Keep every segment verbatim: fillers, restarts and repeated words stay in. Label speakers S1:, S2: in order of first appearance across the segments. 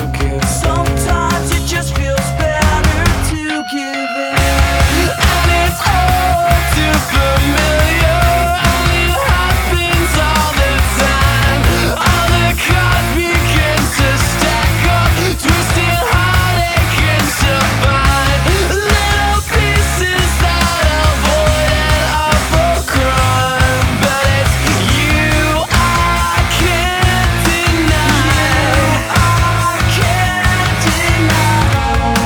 S1: give in. Sometimes it just feels better to give in. And it's all too familiar. Only happens all the time. All the cards begin to stack up, twisted heartache into fine little pieces that avoid an awful crime. But it's you I can't deny. I can't deny.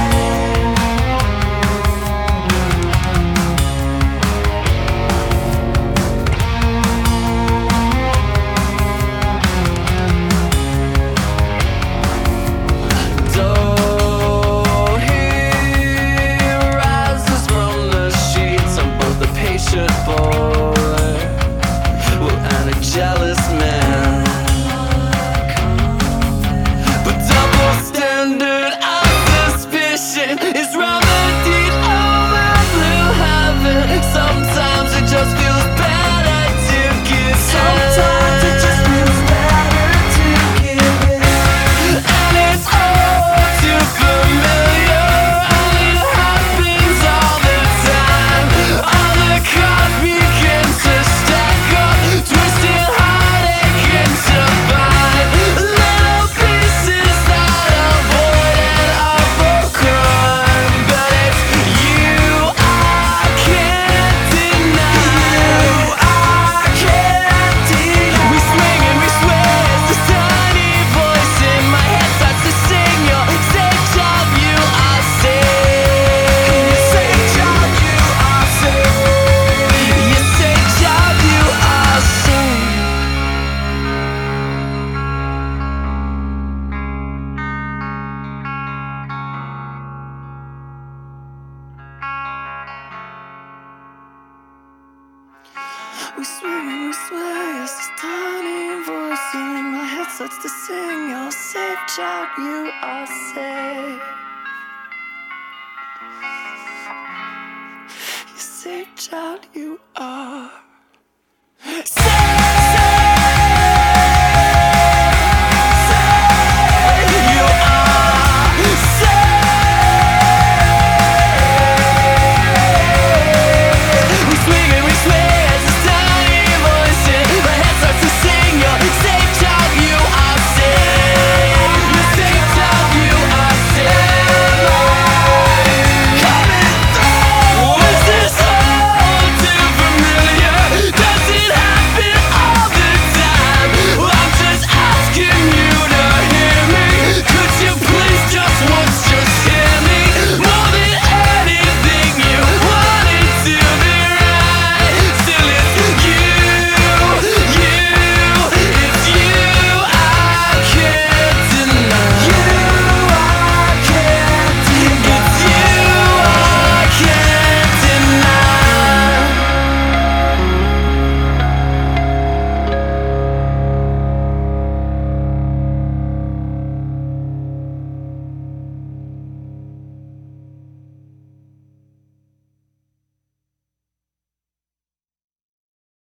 S1: Though he rises from the sheets, I'm both a patient boy, well, and a jealous man. But double standard of suspicion is remedied over blue heaven. Sometimes it just feels better to give in. Sometimes it just feels better to give in. And it's all too familiar. Only happens all the time. All the cards begin to stack up, twisted heartache into fine little pieces that avoid an awful crime. But it's you I can't deny. You I can't deny. We swing and we sway as this tiny voice in my head starts to sing your safe job, you are safe. Your safe job, you are safe. Your safe job, you are safe. We swing and we sway as this tiny voice in my head starts to sing your safe job, you are safe. Your safe child, you are.